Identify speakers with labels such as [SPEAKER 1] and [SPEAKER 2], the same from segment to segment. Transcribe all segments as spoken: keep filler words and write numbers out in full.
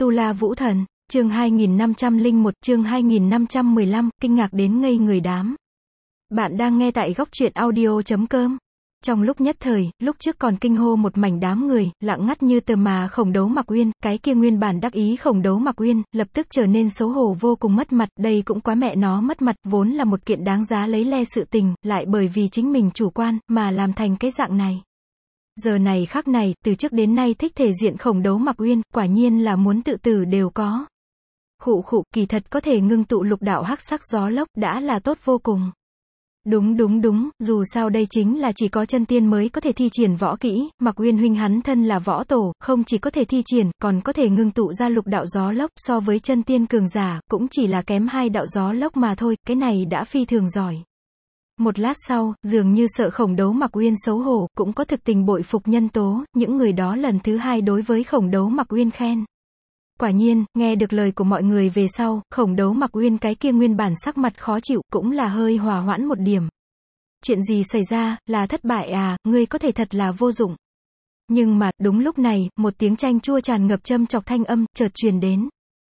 [SPEAKER 1] Tu La Vũ Thần, chương hai nghìn năm trăm lẻ một, chương hai nghìn năm trăm mười lăm, kinh ngạc đến ngây người đám. Bạn đang nghe tại góc truyện audio chấm com. Trong lúc nhất thời, lúc trước còn kinh hô một mảnh đám người, lặng ngắt như tờ mà Khổng Đấu Mặc Uyên, cái kia nguyên bản đắc ý Khổng Đấu Mặc Uyên, lập tức trở nên xấu hổ vô cùng mất mặt, đây cũng quá mẹ nó mất mặt, vốn là một kiện đáng giá lấy le sự tình, lại bởi vì chính mình chủ quan, mà làm thành cái dạng này. Giờ này khắc này, từ trước đến nay thích thể diện Khổng Đấu Mặc Uyên, quả nhiên là muốn tự tử đều có. Khụ khụ, kỳ thật có thể ngưng tụ lục đạo hắc sắc gió lốc, đã là tốt vô cùng. Đúng đúng đúng, dù sao đây chính là chỉ có chân tiên mới có thể thi triển võ kỹ, Mặc Uyên huynh hắn thân là võ tổ, không chỉ có thể thi triển, còn có thể ngưng tụ ra lục đạo gió lốc, so với chân tiên cường giả, cũng chỉ là kém hai đạo gió lốc mà thôi, cái này đã phi thường giỏi. Một lát sau, dường như sợ Khổng Đấu Mặc Uyên xấu hổ, cũng có thực tình bội phục nhân tố, những người đó lần thứ hai đối với Khổng Đấu Mặc Uyên khen. Quả nhiên, nghe được lời của mọi người về sau, Khổng Đấu Mặc Uyên cái kia nguyên bản sắc mặt khó chịu, cũng là hơi hòa hoãn một điểm. Chuyện gì xảy ra, là thất bại à, ngươi có thể thật là vô dụng. Nhưng mà, đúng lúc này, một tiếng chanh chua tràn ngập châm chọc thanh âm, chợt truyền đến.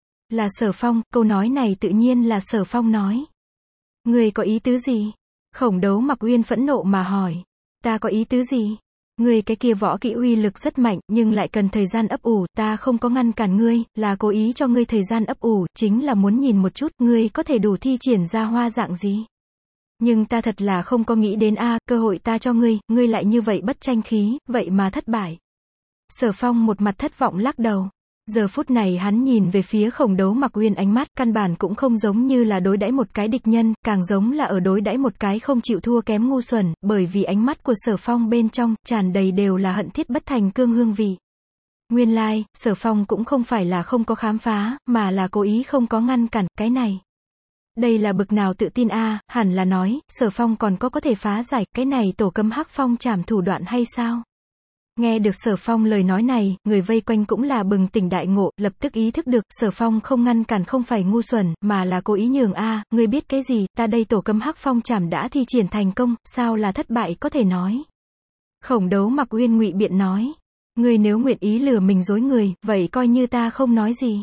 [SPEAKER 1] Là Sở Phong, câu nói này tự nhiên là Sở Phong nói. Ngươi có ý tứ gì? Khổng Đấu Mặc Uyên phẫn nộ mà hỏi. Ta có ý tứ gì? Ngươi cái kia võ kỹ uy lực rất mạnh, nhưng lại cần thời gian ấp ủ, ta không có ngăn cản ngươi, là cố ý cho ngươi thời gian ấp ủ, chính là muốn nhìn một chút, ngươi có thể đủ thi triển ra hoa dạng gì. Nhưng ta thật là không có nghĩ đến a, cơ hội ta cho ngươi, ngươi lại như vậy bất tranh khí, vậy mà thất bại. Sở Phong một mặt thất vọng lắc đầu. Giờ phút này hắn nhìn về phía Khổng Đấu Mặc Uyên, ánh mắt căn bản cũng không giống như là đối đãi một cái địch nhân, càng giống là ở đối đãi một cái không chịu thua kém ngu xuẩn, bởi vì ánh mắt của Sở Phong bên trong tràn đầy đều là hận thiết bất thành cương hương vị. Nguyên lai, like, Sở Phong cũng không phải là không có khám phá, mà là cố ý không có ngăn cản cái này. Đây là bực nào tự tin a, à, hẳn là nói, Sở Phong còn có có thể phá giải cái này tổ cấm hắc phong trảm thủ đoạn hay sao? Nghe được Sở Phong lời nói này, người vây quanh cũng là bừng tỉnh đại ngộ, lập tức ý thức được, Sở Phong không ngăn cản không phải ngu xuẩn, mà là cố ý nhường a, à, ngươi biết cái gì, ta đây tổ cấm hắc phong trảm đã thi triển thành công, sao là thất bại có thể nói. Khổng Đấu Mặc Uyên ngụy biện nói, ngươi nếu nguyện ý lừa mình dối người, vậy coi như ta không nói gì.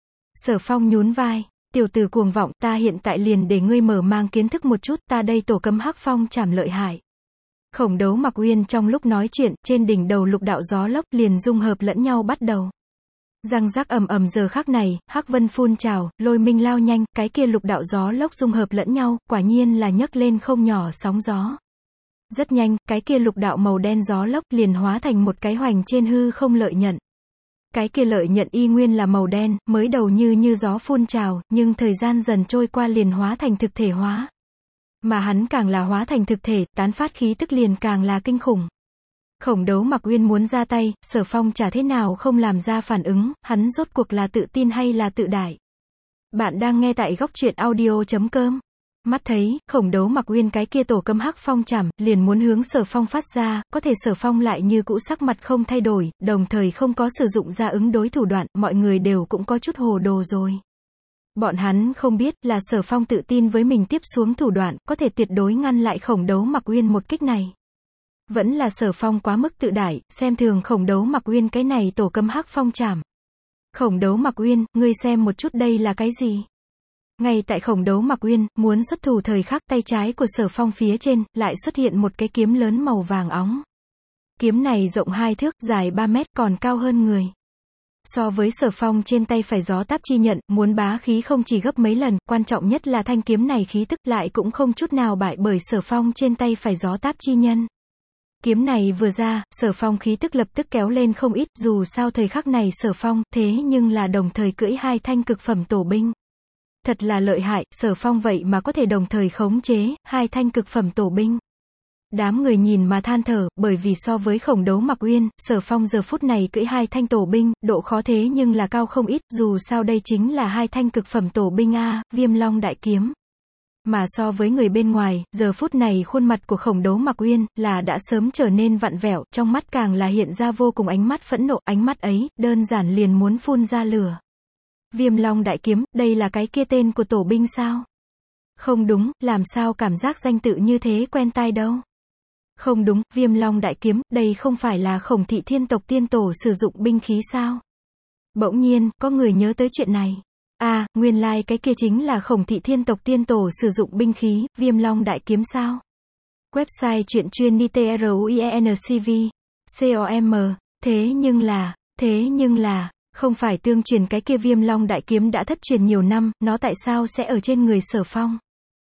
[SPEAKER 1] Sở Phong nhún vai, tiểu tử cuồng vọng, ta hiện tại liền để ngươi mở mang kiến thức một chút, ta đây tổ cấm hắc phong trảm lợi hại. Khổng Đấu Mặc Uyên trong lúc nói chuyện, trên đỉnh đầu lục đạo gió lốc liền dung hợp lẫn nhau bắt đầu. Răng rắc ầm ầm, giờ khắc này, hắc vân phun trào, lôi minh lao nhanh, cái kia lục đạo gió lốc dung hợp lẫn nhau, quả nhiên là nhấc lên không nhỏ sóng gió. Rất nhanh, cái kia lục đạo màu đen gió lốc liền hóa thành một cái hoành trên hư không lợi nhận. Cái kia lợi nhận y nguyên là màu đen, mới đầu như như gió phun trào, nhưng thời gian dần trôi qua liền hóa thành thực thể hóa. Mà hắn càng là hóa thành thực thể, tán phát khí tức liền càng là kinh khủng. Khổng Đấu Mặc Uyên muốn ra tay, Sở Phong chả thế nào không làm ra phản ứng, hắn rốt cuộc là tự tin hay là tự đại. Bạn đang nghe tại góc truyện audio chấm com. Mắt thấy, Khổng Đấu Mặc Uyên cái kia tổ cấm hắc phong trảm, liền muốn hướng Sở Phong phát ra, có thể Sở Phong lại như cũ sắc mặt không thay đổi, đồng thời không có sử dụng ra ứng đối thủ đoạn, mọi người đều cũng có chút hồ đồ rồi. Bọn hắn không biết là Sở Phong tự tin với mình tiếp xuống thủ đoạn, có thể tuyệt đối ngăn lại Khổng Đấu Mặc Uyên một kích này. Vẫn là Sở Phong quá mức tự đại, xem thường Khổng Đấu Mặc Uyên cái này tổ cấm hắc phong trảm. Khổng Đấu Mặc Uyên, ngươi xem một chút đây là cái gì? Ngay tại Khổng Đấu Mặc Uyên muốn xuất thủ thời khắc, tay trái của Sở Phong phía trên lại xuất hiện một cái kiếm lớn màu vàng óng. Kiếm này rộng hai thước, dài ba mét, còn cao hơn người. So với Sở Phong trên tay phải gió táp chi nhận, muốn bá khí không chỉ gấp mấy lần, quan trọng nhất là thanh kiếm này khí tức lại cũng không chút nào bại bởi Sở Phong trên tay phải gió táp chi nhân. Kiếm này vừa ra, Sở Phong khí tức lập tức kéo lên không ít, dù sao thời khắc này Sở Phong, thế nhưng là đồng thời cưỡi hai thanh cực phẩm tổ binh. Thật là lợi hại, Sở Phong vậy mà có thể đồng thời khống chế hai thanh cực phẩm tổ binh. Đám người nhìn mà than thở, bởi vì so với Khổng Đấu Mặc Uyên, Sở Phong giờ phút này cưỡi hai thanh tổ binh, độ khó thế nhưng là cao không ít, dù sao đây chính là hai thanh cực phẩm tổ binh a, Viêm Long đại kiếm. Mà so với người bên ngoài, giờ phút này khuôn mặt của Khổng Đấu Mặc Uyên là đã sớm trở nên vặn vẹo, trong mắt càng là hiện ra vô cùng ánh mắt phẫn nộ, ánh mắt ấy đơn giản liền muốn phun ra lửa. Viêm Long đại kiếm, đây là cái kia tên của tổ binh sao? Không đúng, làm sao cảm giác danh tự như thế quen tai đâu? Không đúng, Viêm Long đại kiếm, đây không phải là Khổng Thị Thiên tộc tiên tổ sử dụng binh khí sao? Bỗng nhiên, có người nhớ tới chuyện này. À, nguyên lai like cái kia chính là Khổng Thị Thiên tộc tiên tổ sử dụng binh khí, Viêm Long Đại Kiếm sao? Website truyện chuyên nitruincv, com, thế nhưng là, thế nhưng là, không phải tương truyền cái kia Viêm Long Đại Kiếm đã thất truyền nhiều năm, nó tại sao sẽ ở trên người Sở Phong?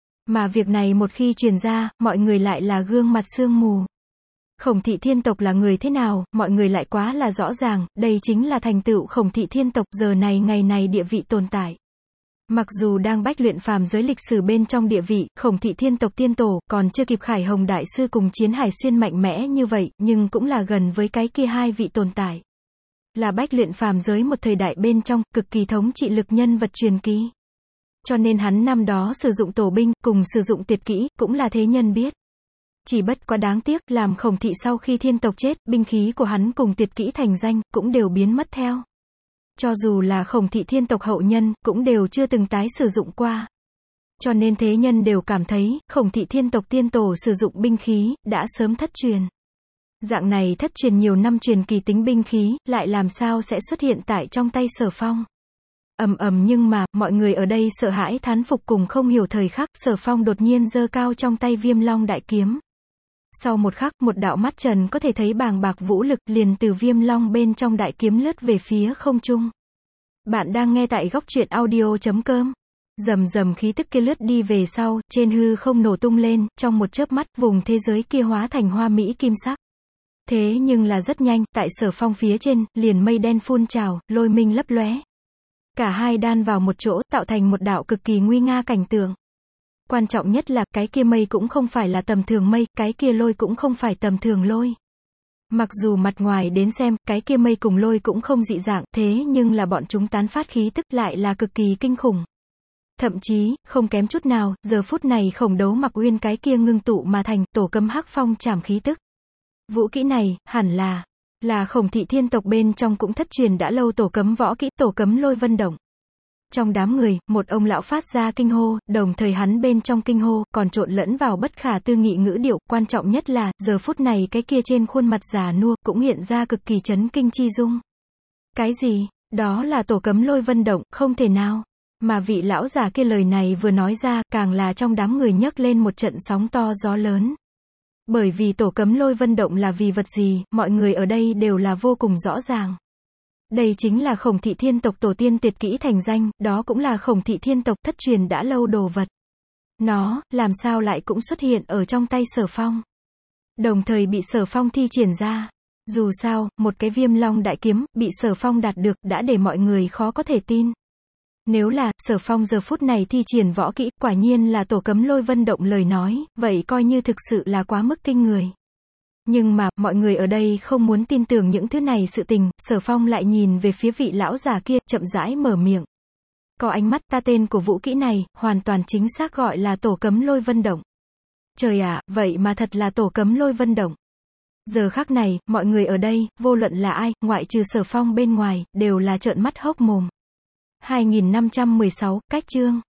[SPEAKER 1] Mà việc này một khi truyền ra, mọi người lại là gương mặt sương mù. Khổng Thị Thiên tộc là người thế nào, mọi người lại quá là rõ ràng, đây chính là thành tựu Khổng Thị Thiên tộc giờ này ngày này địa vị tồn tại. Mặc dù đang bách luyện phàm giới lịch sử bên trong địa vị, Khổng Thị Thiên tộc tiên tổ, còn chưa kịp Khải Hồng Đại Sư cùng Chiến Hải Xuyên mạnh mẽ như vậy, nhưng cũng là gần với cái kia hai vị tồn tại. Là bách luyện phàm giới một thời đại bên trong, cực kỳ thống trị lực nhân vật truyền kỳ. Cho nên hắn năm đó sử dụng tổ binh, cùng sử dụng tuyệt kỹ, cũng là thế nhân biết. Chỉ bất quá đáng tiếc, làm Khổng Thị sau khi thiên tộc chết, binh khí của hắn cùng tuyệt kỹ thành danh, cũng đều biến mất theo. Cho dù là Khổng Thị Thiên tộc hậu nhân, cũng đều chưa từng tái sử dụng qua. Cho nên thế nhân đều cảm thấy, Khổng Thị Thiên tộc tiên tổ sử dụng binh khí, đã sớm thất truyền. Dạng này thất truyền nhiều năm truyền kỳ tính binh khí, lại làm sao sẽ xuất hiện tại trong tay Sở Phong. Ầm ầm nhưng mà, mọi người ở đây sợ hãi thán phục cùng không hiểu thời khắc, Sở Phong đột nhiên giơ cao trong tay Viêm Long Đại Kiếm. Sau một khắc, một đạo mắt trần có thể thấy bàng bạc vũ lực liền từ Viêm Long bên trong đại kiếm lướt về phía không trung. Bạn đang nghe tại góc truyện audio chấm com. Rầm rầm khí tức kia lướt đi về sau, trên hư không nổ tung lên, trong một chớp mắt, vùng thế giới kia hóa thành hoa mỹ kim sắc. Thế nhưng là rất nhanh, tại Sở Phong phía trên, liền mây đen phun trào, lôi minh lấp lóe. Cả hai đan vào một chỗ, tạo thành một đạo cực kỳ nguy nga cảnh tượng. Quan trọng nhất là, cái kia mây cũng không phải là tầm thường mây, cái kia lôi cũng không phải tầm thường lôi. Mặc dù mặt ngoài đến xem, cái kia mây cùng lôi cũng không dị dạng, thế nhưng là bọn chúng tán phát khí tức lại là cực kỳ kinh khủng. Thậm chí, không kém chút nào, giờ phút này Khổng Đấu Mặc Uyên cái kia ngưng tụ mà thành, tổ cấm hắc phong trảm khí tức. Vũ kỹ này, hẳn là, là Khổng Thị Thiên tộc bên trong cũng thất truyền đã lâu tổ cấm võ kỹ, tổ cấm lôi vân động. Trong đám người, một ông lão phát ra kinh hô, đồng thời hắn bên trong kinh hô, còn trộn lẫn vào bất khả tư nghị ngữ điệu, quan trọng nhất là, giờ phút này cái kia trên khuôn mặt già nua, cũng hiện ra cực kỳ chấn kinh chi dung. Cái gì? Đó là tổ cấm lôi vân động, không thể nào. Mà vị lão già kia lời này vừa nói ra, càng là trong đám người nhấc lên một trận sóng to gió lớn. Bởi vì tổ cấm lôi vân động là vì vật gì, mọi người ở đây đều là vô cùng rõ ràng. Đây chính là Khổng Thị Thiên tộc tổ tiên tuyệt kỹ thành danh, đó cũng là Khổng Thị Thiên tộc thất truyền đã lâu đồ vật. Nó, làm sao lại cũng xuất hiện ở trong tay Sở Phong. Đồng thời bị Sở Phong thi triển ra. Dù sao, một cái Viêm Long Đại Kiếm, bị Sở Phong đạt được, đã để mọi người khó có thể tin. Nếu là, Sở Phong giờ phút này thi triển võ kỹ, quả nhiên là tổ cấm lôi vân động lời nói, vậy coi như thực sự là quá mức kinh người. Nhưng mà, mọi người ở đây không muốn tin tưởng những thứ này sự tình, Sở Phong lại nhìn về phía vị lão già kia, chậm rãi mở miệng. Có ánh mắt, ta tên của vũ kỹ này, hoàn toàn chính xác gọi là tổ cấm lôi vân động. Trời ạ, vậy mà thật là tổ cấm lôi vân động. Giờ khắc này, mọi người ở đây, vô luận là ai, ngoại trừ Sở Phong bên ngoài, đều là trợn mắt hốc mồm. hai nghìn năm trăm mười sáu, cách chương.